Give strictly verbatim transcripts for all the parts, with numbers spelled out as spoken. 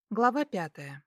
Глава пятая.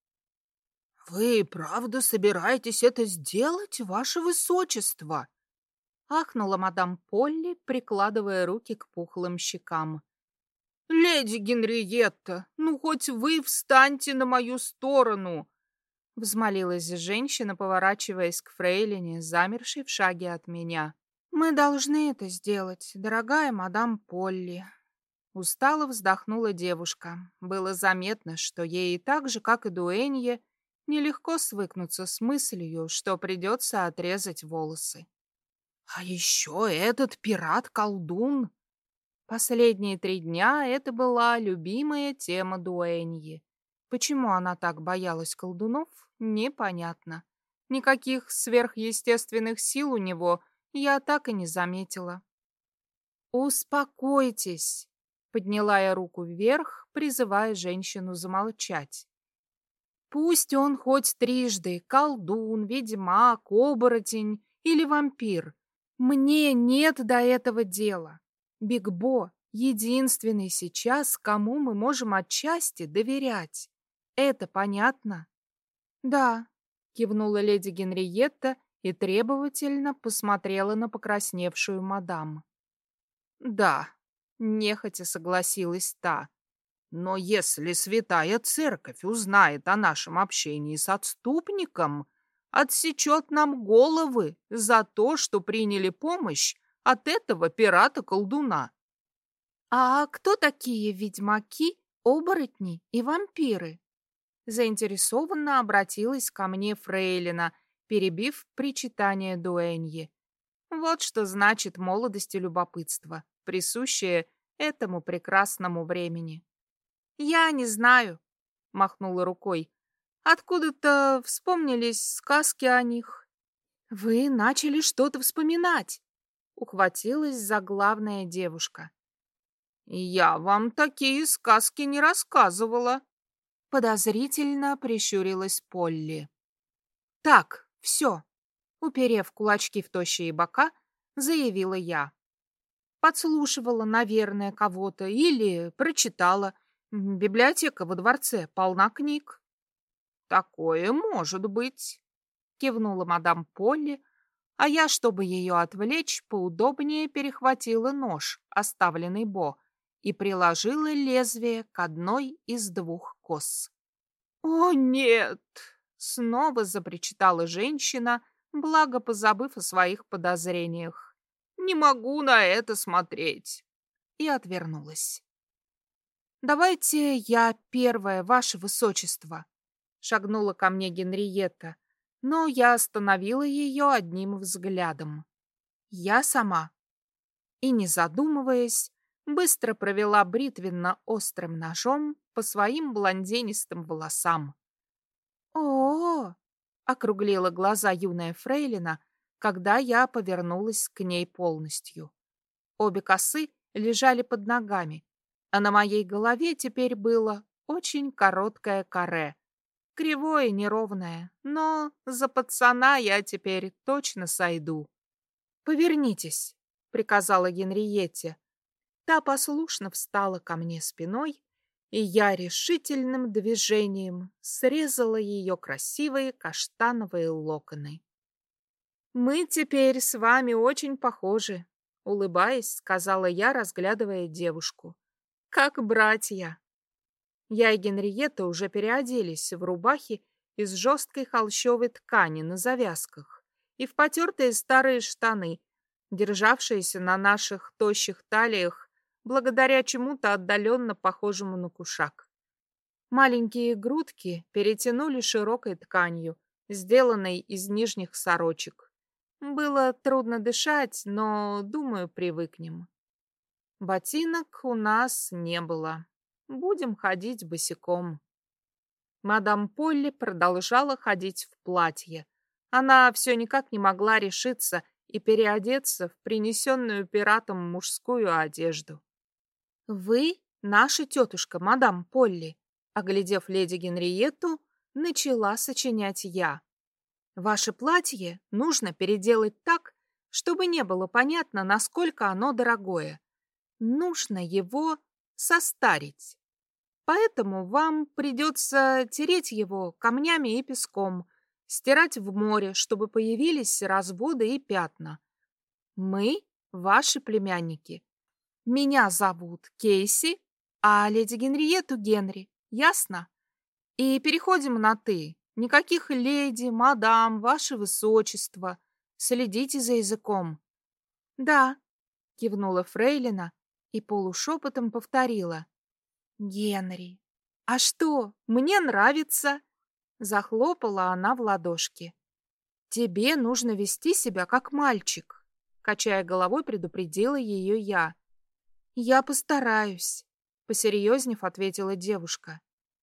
«Вы правда собираетесь это сделать, ваше высочество?» — ахнула мадам Полли, прикладывая руки к пухлым щекам. «Леди Генриетта, ну хоть вы встаньте на мою сторону!» — взмолилась женщина, поворачиваясь к фрейлине, замершей в шаге от меня. «Мы должны это сделать, дорогая мадам Полли». Устало вздохнула девушка. Было заметно, что ей так же, как и дуэнье, нелегко свыкнуться с мыслью, что придется отрезать волосы. «А еще этот пират-колдун!» Последние три дня это была любимая тема дуэньи. Почему она так боялась колдунов, непонятно. Никаких сверхъестественных сил у него я так и не заметила. «Успокойтесь!» — подняла я руку вверх, призывая женщину замолчать. «Пусть он хоть трижды колдун, ведьмак, оборотень или вампир. Мне нет до этого дела. Биг-Бо — единственный сейчас, кому мы можем отчасти доверять. Это понятно?» «Да», — кивнула леди Генриетта и требовательно посмотрела на покрасневшую мадам. «Да», — нехотя согласилась та. «Но если Святая Церковь узнает о нашем общении с отступником, отсечет нам головы за то, что приняли помощь от этого пирата-колдуна». «А кто такие ведьмаки, оборотни и вампиры?» Заинтересованно обратилась ко мне фрейлина, перебив причитание дуэньи. Вот что значит молодость и любопытство, присущее этому прекрасному времени. «Я не знаю», — махнула рукой. «Откуда-то вспомнились сказки о них». «Вы начали что-то вспоминать», — ухватилась за главная девушка. «Я вам такие сказки не рассказывала», — подозрительно прищурилась Полли. «Так, все», — уперев кулачки в тощие бока, заявила я. Подслушивала, наверное, кого-то или прочитала. Библиотека во дворце полна книг. «Такое может быть», — кивнула мадам Полли, а я, чтобы ее отвлечь, поудобнее перехватила нож, оставленный Бо, и приложила лезвие к одной из двух кос. «О, нет!» — снова запричитала женщина, благо позабыв о своих подозрениях. «Не могу на это смотреть!» И отвернулась. «Давайте я первая, ваше высочество», — шагнула ко мне Генриетта, но я остановила ее одним взглядом. «Я сама». И, не задумываясь, быстро провела бритвенно-острым ножом по своим блондинистым волосам. «О-о-о!» — округлила глаза юная фрейлина, когда я повернулась к ней полностью. Обе косы лежали под ногами, а на моей голове теперь было очень короткое каре. Кривое, неровное, но за пацана я теперь точно сойду. «Повернитесь», — приказала Генриетте. Та послушно встала ко мне спиной, и я решительным движением срезала ее красивые каштановые локоны. «Мы теперь с вами очень похожи», — улыбаясь, сказала я, разглядывая девушку. «Как братья». Я и Генриетта уже переоделись в рубахи из жесткой холщовой ткани на завязках и в потертые старые штаны, державшиеся на наших тощих талиях благодаря чему-то отдаленно похожему на кушак. Маленькие грудки перетянули широкой тканью, сделанной из нижних сорочек. Было трудно дышать, но, думаю, привыкнем. Ботинок у нас не было. Будем ходить босиком. Мадам Полли продолжала ходить в платье. Она все никак не могла решиться и переодеться в принесенную пиратом мужскую одежду. «Вы наша тетушка, мадам Полли», — оглядев леди Генриетту, начала сочинять я. «Ваше платье нужно переделать так, чтобы не было понятно, насколько оно дорогое. Нужно его состарить. Поэтому вам придется тереть его камнями и песком, стирать в море, чтобы появились разводы и пятна. Мы ваши племянники. Меня зовут Кейси, а леди Генриетту Генри. Ясно? И переходим на «ты». Никаких леди, мадам, ваше высочество. Следите за языком. Да, кивнула фрейлина и полушепотом повторила. Генри. А что, мне нравится. Захлопала она в ладошки. Тебе нужно вести себя как мальчик. Качая головой, предупредила ее я. Я постараюсь, посерьезнев ответила девушка.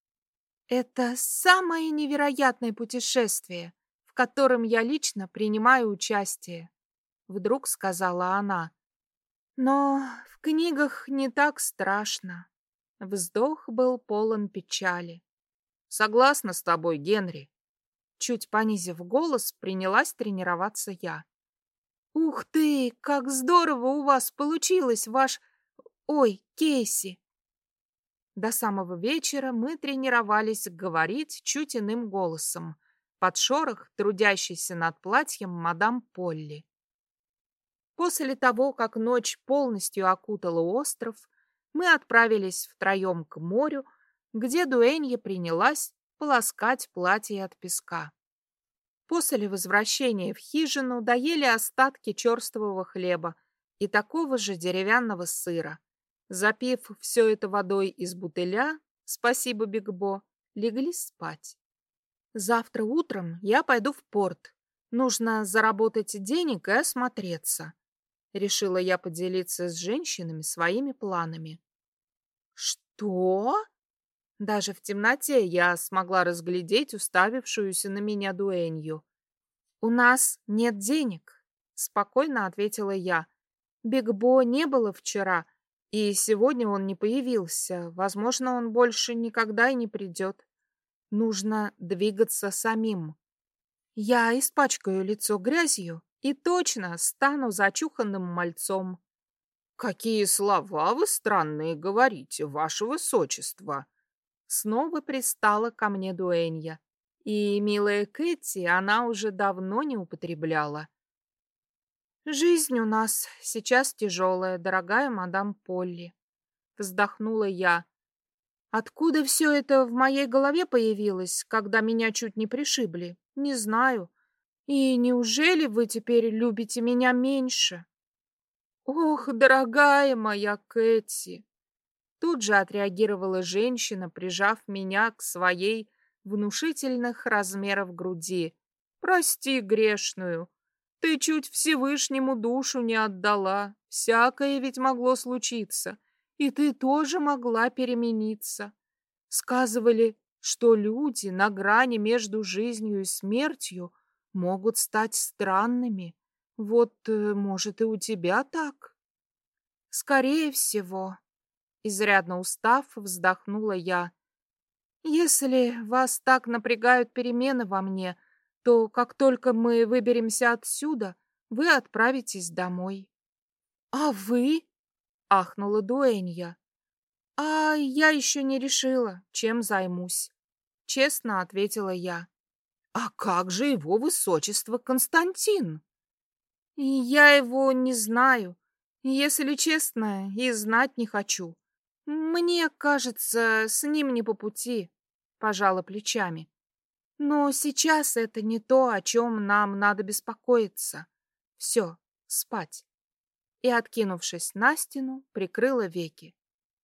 Это самое невероятное путешествие, в котором я лично принимаю участие, вдруг сказала она. Но в книгах не так страшно. Вздох был полон печали. Согласна с тобой, Генри. Чуть понизив голос, принялась тренироваться я. Ух ты, как здорово у вас получилось, ваш... Ой, Кейси! До самого вечера мы тренировались говорить чуть иным голосом, под шорох трудящейся над платьем мадам Полли. После того, как ночь полностью окутала остров, мы отправились втроем к морю, где дуэнья принялась полоскать платье от песка. После возвращения в хижину доели остатки черствого хлеба и такого же деревянного сыра. Запив все это водой из бутыля, спасибо Бигбо, легли спать. Завтра утром я пойду в порт. Нужно заработать денег и осмотреться. Решила я поделиться с женщинами своими планами. Что? Даже в темноте я смогла разглядеть уставившуюся на меня дуэнью. У нас нет денег, спокойно ответила я. Бигбо не было вчера, и сегодня он не появился. Возможно, он больше никогда и не придет. Нужно двигаться самим. Я испачкаю лицо грязью и точно стану зачуханным мальцом. Какие слова вы странные говорите, ваше высочество! Снова пристала ко мне дуэнья, и милая Кэти она уже давно не употребляла. «Жизнь у нас сейчас тяжелая, дорогая мадам Полли», — вздохнула я. «Откуда все это в моей голове появилось, когда меня чуть не пришибли? Не знаю. И неужели вы теперь любите меня меньше?» «Ох, дорогая моя Кэти!» Тут же отреагировала женщина, прижав меня к своей внушительных размеров груди. «Прости грешную. Ты чуть Всевышнему душу не отдала. Всякое ведь могло случиться. И ты тоже могла перемениться. Сказывали, что люди на грани между жизнью и смертью могут стать странными. Вот, может, и у тебя так?» «Скорее всего», — изрядно устав, вздохнула я. «Если вас так напрягают перемены во мне, то как только мы выберемся отсюда, вы отправитесь домой». «А вы?» — ахнула дуэнья. «А я еще не решила, чем займусь», — честно ответила я. «А как же его высочество Константин?» «Я его не знаю. Если честно, и знать не хочу. Мне кажется, с ним не по пути», — пожала плечами. «Но сейчас это не то, о чем нам надо беспокоиться. Все, спать». И, откинувшись на стену, прикрыла веки.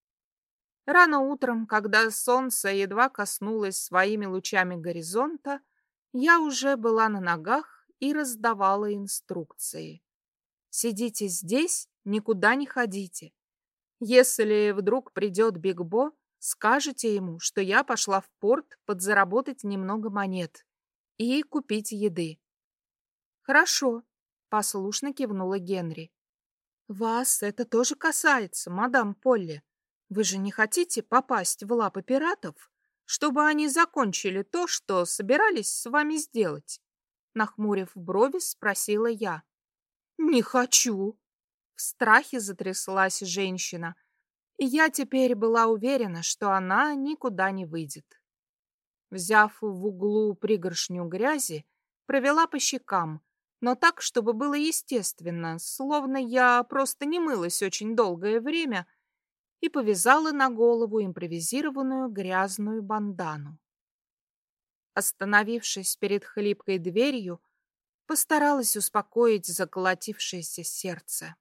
Рано утром, когда солнце едва коснулось своими лучами горизонта, я уже была на ногах и раздавала инструкции. «Сидите здесь, никуда не ходите. Если вдруг придет Бигбо, скажете ему, что я пошла в порт подзаработать немного монет и купить еды». «Хорошо», — послушно кивнула Генри. «Вас это тоже касается, мадам Полли. Вы же не хотите попасть в лапы пиратов, чтобы они закончили то, что собирались с вами сделать?» Нахмурив брови, спросила я. «Не хочу!» В страхе затряслась женщина. И я теперь была уверена, что она никуда не выйдет. Взяв в углу пригоршню грязи, провела по щекам, но так, чтобы было естественно, словно я просто не мылась очень долгое время, и повязала на голову импровизированную грязную бандану. Остановившись перед хлипкой дверью, постаралась успокоить заколотившееся сердце.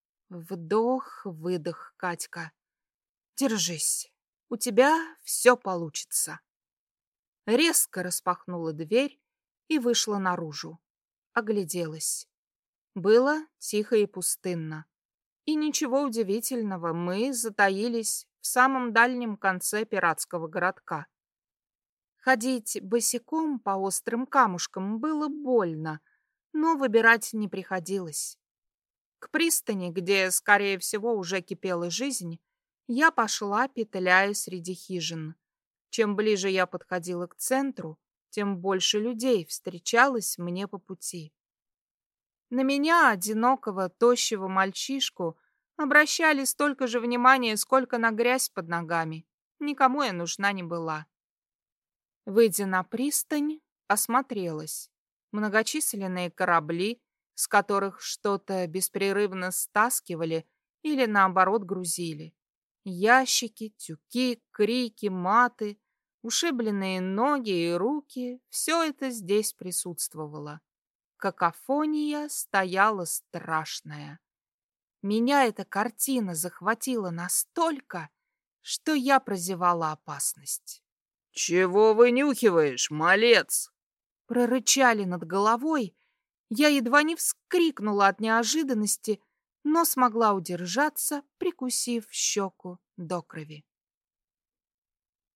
Вдох-выдох, Катька. Держись, у тебя все получится. Резко распахнула дверь и вышла наружу. Огляделась. Было тихо и пустынно. И ничего удивительного, мы затаились в самом дальнем конце пиратского городка. Ходить босиком по острым камушкам было больно, но выбирать не приходилось. К пристани, где, скорее всего, уже кипела жизнь, я пошла, петляя среди хижин. Чем ближе я подходила к центру, тем больше людей встречалось мне по пути. На меня, одинокого, тощего мальчишку, обращали столько же внимания, сколько на грязь под ногами. Никому я нужна не была. Выйдя на пристань, осмотрелась. Многочисленные корабли, с которых что-то беспрерывно стаскивали или, наоборот, грузили. Ящики, тюки, крики, маты, ушибленные ноги и руки — все это здесь присутствовало. Какофония стояла страшная. Меня эта картина захватила настолько, что я прозевала опасность. «Чего вынюхиваешь, малец?» Прорычали над головой. Я едва не вскрикнула от неожиданности, но смогла удержаться, прикусив щеку до крови.